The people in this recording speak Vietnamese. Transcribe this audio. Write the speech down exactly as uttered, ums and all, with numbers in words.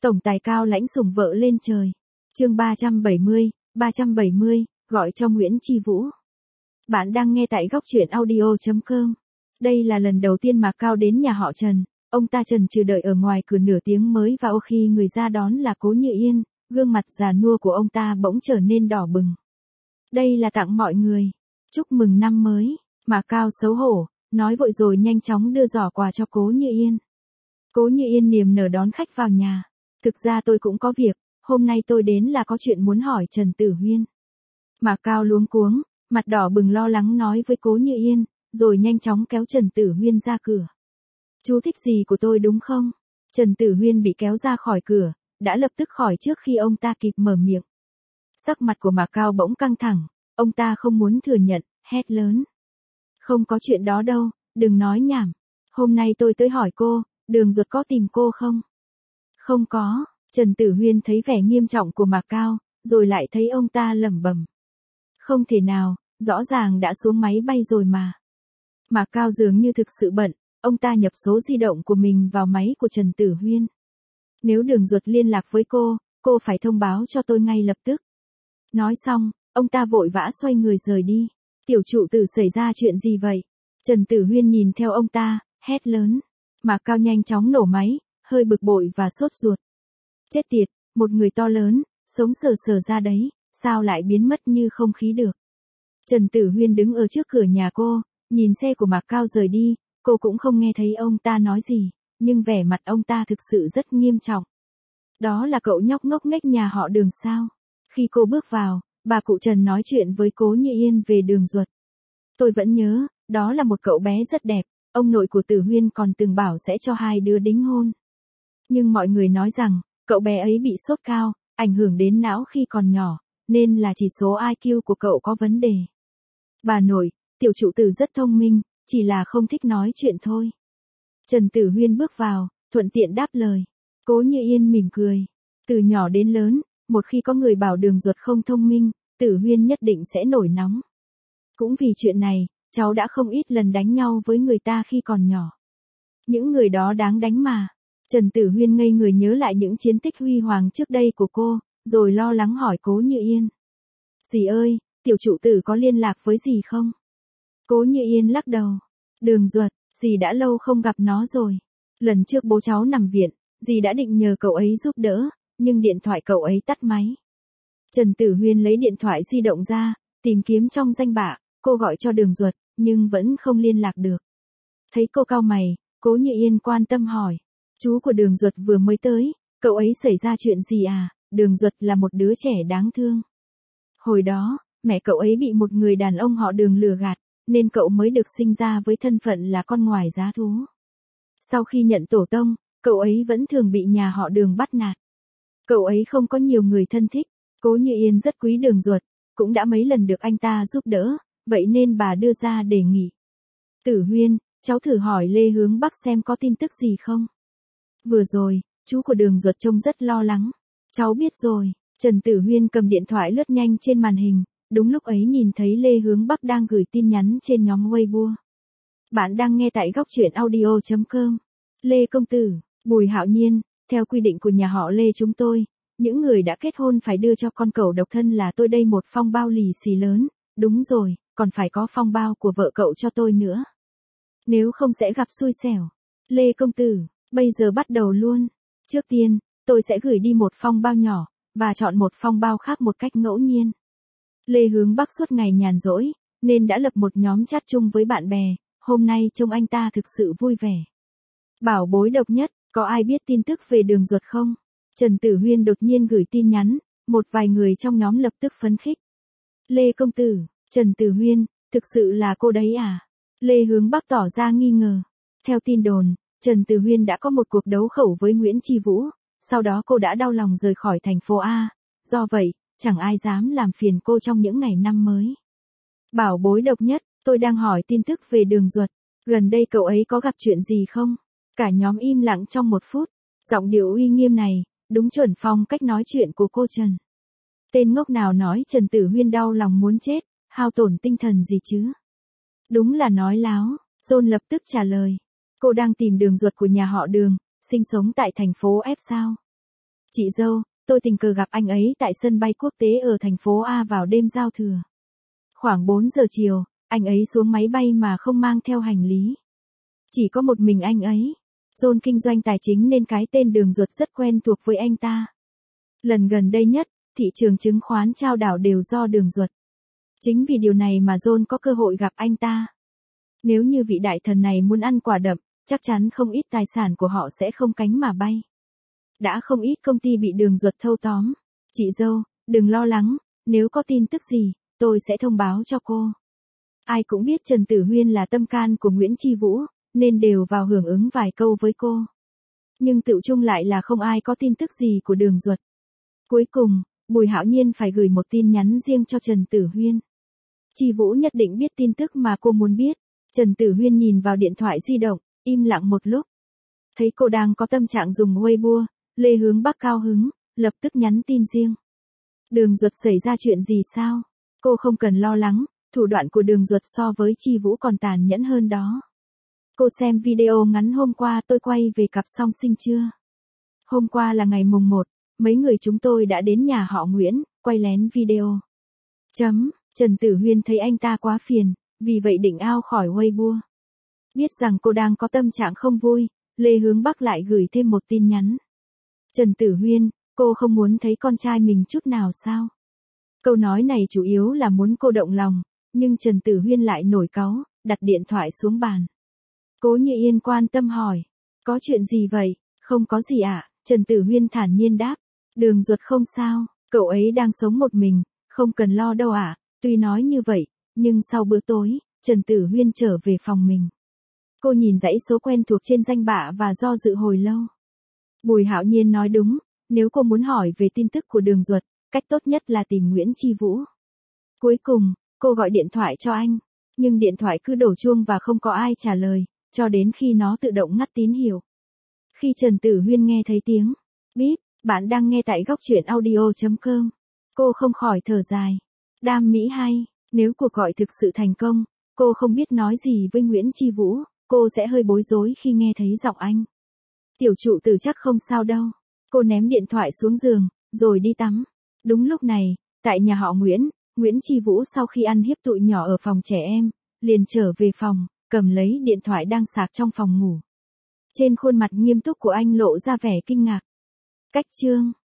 Tổng tài cao lãnh sủng vợ lên trời. Chương ba trăm bảy mươi, ba trăm bảy mươi, gọi cho Nguyễn Chi Vũ. Bạn đang nghe tại góc truyện audio chấm com. Đây là lần đầu tiên mà Cao đến nhà họ Trần, ông ta chần chừ đợi ở ngoài cửa nửa tiếng mới vào, khi người ra đón là Cố Như Yên, gương mặt già nua của ông ta bỗng trở nên đỏ bừng. Đây là tặng mọi người, chúc mừng năm mới, mà Cao xấu hổ, nói vội rồi nhanh chóng đưa giỏ quà cho Cố Như Yên. Cố Như Yên niềm nở đón khách vào nhà. Thực ra tôi cũng có việc, hôm nay tôi đến là có chuyện muốn hỏi Trần Tử Huyên. Mà Cao luống cuống, mặt đỏ bừng lo lắng nói với Cố Như Yên, rồi nhanh chóng kéo Trần Tử Huyên ra cửa. Chú thích gì của tôi đúng không? Trần Tử Huyên bị kéo ra khỏi cửa, đã lập tức khỏi trước khi ông ta kịp mở miệng. Sắc mặt của Mạc Cao bỗng căng thẳng, ông ta không muốn thừa nhận, hét lớn. Không có chuyện đó đâu, đừng nói nhảm. Hôm nay tôi tới hỏi cô, Đường Duật có tìm cô không? Không có. Trần Tử Huyên thấy vẻ nghiêm trọng của Mạc Cao, rồi lại thấy ông ta lẩm bẩm. Không thể nào, rõ ràng đã xuống máy bay rồi mà. Mạc Cao dường như thực sự bận, ông ta nhập số di động của mình vào máy của Trần Tử Huyên. Nếu Đường Duật liên lạc với cô, cô phải thông báo cho tôi ngay lập tức. Nói xong, ông ta vội vã xoay người rời đi. Tiểu trụ tử xảy ra chuyện gì vậy? Trần Tử Huyên nhìn theo ông ta, hét lớn. Mạc Cao nhanh chóng nổ máy, hơi bực bội và sốt ruột. Chết tiệt, một người to lớn, sống sờ sờ ra đấy, sao lại biến mất như không khí được? Trần Tử Huyên đứng ở trước cửa nhà cô, nhìn xe của Mạc Cao rời đi, cô cũng không nghe thấy ông ta nói gì, nhưng vẻ mặt ông ta thực sự rất nghiêm trọng. Đó là cậu nhóc ngốc nghếch nhà họ Đường sao? Khi cô bước vào, bà cụ Trần nói chuyện với Cố Như Yên về Đường Duật. Tôi vẫn nhớ, đó là một cậu bé rất đẹp, ông nội của Tử Huyên còn từng bảo sẽ cho hai đứa đính hôn. Nhưng mọi người nói rằng, cậu bé ấy bị sốt cao, ảnh hưởng đến não khi còn nhỏ, nên là chỉ số i kiu của cậu có vấn đề. Bà nội, tiểu trụ tử rất thông minh, chỉ là không thích nói chuyện thôi. Trần Tử Huyên bước vào, thuận tiện đáp lời. Cố Như Yên mỉm cười. Từ nhỏ đến lớn, một khi có người bảo Đường Duật không thông minh, Tử Huyên nhất định sẽ nổi nóng. Cũng vì chuyện này, cháu đã không ít lần đánh nhau với người ta khi còn nhỏ. Những người đó đáng đánh mà. Trần Tử Huyên ngây người nhớ lại những chiến tích huy hoàng trước đây của cô, rồi lo lắng hỏi Cố Như Yên. Dì ơi, tiểu trụ tử có liên lạc với dì không? Cố Như Yên lắc đầu. Đường Duật, dì đã lâu không gặp nó rồi. Lần trước bố cháu nằm viện, dì đã định nhờ cậu ấy giúp đỡ, nhưng điện thoại cậu ấy tắt máy. Trần Tử Huyên lấy điện thoại di động ra, tìm kiếm trong danh bạ, cô gọi cho Đường Duật, nhưng vẫn không liên lạc được. Thấy cô cau mày, Cố Như Yên quan tâm hỏi. Chú của Đường Duật vừa mới tới, cậu ấy xảy ra chuyện gì à? Đường Duật là một đứa trẻ đáng thương. Hồi đó, mẹ cậu ấy bị một người đàn ông họ Đường lừa gạt, nên cậu mới được sinh ra với thân phận là con ngoài giá thú. Sau khi nhận tổ tông, cậu ấy vẫn thường bị nhà họ Đường bắt nạt. Cậu ấy không có nhiều người thân thích, Cố Như Yên rất quý Đường Duật, cũng đã mấy lần được anh ta giúp đỡ, vậy nên bà đưa ra đề nghị. Tử Huyên, cháu thử hỏi Lê Hướng Bắc xem có tin tức gì không? Vừa rồi, chú của Đường Duật trông rất lo lắng. Cháu biết rồi. Trần Tử Huyên cầm điện thoại lướt nhanh trên màn hình, đúng lúc ấy nhìn thấy Lê Hướng Bắc đang gửi tin nhắn trên nhóm Weibo. Bạn đang nghe tại góc truyện audio chấm com. Lê công tử, Bùi Hạo Nhiên, theo quy định của nhà họ Lê chúng tôi, những người đã kết hôn phải đưa cho con cậu độc thân là tôi đây một phong bao lì xì lớn, đúng rồi, còn phải có phong bao của vợ cậu cho tôi nữa. Nếu không sẽ gặp xui xẻo. Lê công tử, bây giờ bắt đầu luôn. Trước tiên, tôi sẽ gửi đi một phong bao nhỏ, và chọn một phong bao khác một cách ngẫu nhiên. Lê Hướng Bắc suốt ngày nhàn rỗi, nên đã lập một nhóm chat chung với bạn bè, hôm nay trông anh ta thực sự vui vẻ. Bảo bối độc nhất, có ai biết tin tức về Đường Duật không? Trần Tử Huyên đột nhiên gửi tin nhắn, một vài người trong nhóm lập tức phấn khích. Lê công tử, Trần Tử Huyên, thực sự là cô đấy à? Lê Hướng Bắc tỏ ra nghi ngờ. Theo tin đồn, Trần Tử Huyên đã có một cuộc đấu khẩu với Nguyễn Chi Vũ, sau đó cô đã đau lòng rời khỏi thành phố A, do vậy, chẳng ai dám làm phiền cô trong những ngày năm mới. Bảo bối độc nhất, tôi đang hỏi tin tức về Đường Duật, gần đây cậu ấy có gặp chuyện gì không? Cả nhóm im lặng trong một phút, giọng điệu uy nghiêm này, đúng chuẩn phong cách nói chuyện của cô Trần. Tên ngốc nào nói Trần Tử Huyên đau lòng muốn chết, hao tổn tinh thần gì chứ? Đúng là nói láo, John lập tức trả lời. Cô đang tìm Đường Duật của nhà họ Đường, sinh sống tại thành phố F sao? Chị dâu, tôi tình cờ gặp anh ấy tại sân bay quốc tế ở thành phố A vào đêm giao thừa. Khoảng bốn giờ chiều, anh ấy xuống máy bay mà không mang theo hành lý. Chỉ có một mình anh ấy. John kinh doanh tài chính nên cái tên Đường Duật rất quen thuộc với anh ta. Lần gần đây nhất, thị trường chứng khoán chao đảo đều do Đường Duật. Chính vì điều này mà John có cơ hội gặp anh ta. Nếu như vị đại thần này muốn ăn quả đậm, chắc chắn không ít tài sản của họ sẽ không cánh mà bay. Đã không ít công ty bị Đường Duật thâu tóm. Chị dâu, đừng lo lắng, nếu có tin tức gì, tôi sẽ thông báo cho cô. Ai cũng biết Trần Tử Huyên là tâm can của Nguyễn Chi Vũ, nên đều vào hưởng ứng vài câu với cô. Nhưng tựu chung lại là không ai có tin tức gì của Đường Duật. Cuối cùng, Bùi Hạo Nhiên phải gửi một tin nhắn riêng cho Trần Tử Huyên. Chi Vũ nhất định biết tin tức mà cô muốn biết. Trần Tử Huyên nhìn vào điện thoại di động, im lặng một lúc. Thấy cô đang có tâm trạng dùng Weibo, Lê Hướng Bắc cao hứng, lập tức nhắn tin riêng. Đường Duật xảy ra chuyện gì sao? Cô không cần lo lắng, thủ đoạn của Đường Duật so với Chi Vũ còn tàn nhẫn hơn đó. Cô xem video ngắn hôm qua tôi quay về cặp song sinh chưa? Hôm qua là ngày mùng một, mấy người chúng tôi đã đến nhà họ Nguyễn, quay lén video. Chấm, Trần Tử Huyên thấy anh ta quá phiền, vì vậy định out khỏi Weibo. Biết rằng cô đang có tâm trạng không vui, Lê Hướng Bắc lại gửi thêm một tin nhắn. Trần Tử Huyên, cô không muốn thấy con trai mình chút nào sao? Câu nói này chủ yếu là muốn cô động lòng, nhưng Trần Tử Huyên lại nổi cáu, đặt điện thoại xuống bàn. Cố Như Yên quan tâm hỏi, có chuyện gì vậy? Không có gì ạ, à? Trần Tử Huyên thản nhiên đáp. Đường Duật không sao, cậu ấy đang sống một mình, không cần lo đâu ạ. À? Tuy nói như vậy, nhưng sau bữa tối, Trần Tử Huyên trở về phòng mình. Cô nhìn dãy số quen thuộc trên danh bạ và do dự hồi lâu. Bùi Hạo Nhiên nói đúng, nếu cô muốn hỏi về tin tức của Đường Duật, cách tốt nhất là tìm Nguyễn Chi Vũ. Cuối cùng, cô gọi điện thoại cho anh, nhưng điện thoại cứ đổ chuông và không có ai trả lời, cho đến khi nó tự động ngắt tín hiệu. Khi Trần Tử Huyên nghe thấy tiếng bíp, bạn đang nghe tại góc truyện audio chấm com. Cô không khỏi thở dài. Đam mỹ hay, nếu cuộc gọi thực sự thành công, cô không biết nói gì với Nguyễn Chi Vũ, cô sẽ hơi bối rối khi nghe thấy giọng anh. Tiểu trụ tử chắc không sao đâu. Cô ném điện thoại xuống giường, rồi đi tắm. Đúng lúc này, tại nhà họ Nguyễn, Nguyễn Chi Vũ sau khi ăn hiếp tụi nhỏ ở phòng trẻ em, liền trở về phòng, cầm lấy điện thoại đang sạc trong phòng ngủ. Trên khuôn mặt nghiêm túc của anh lộ ra vẻ kinh ngạc. Cách chương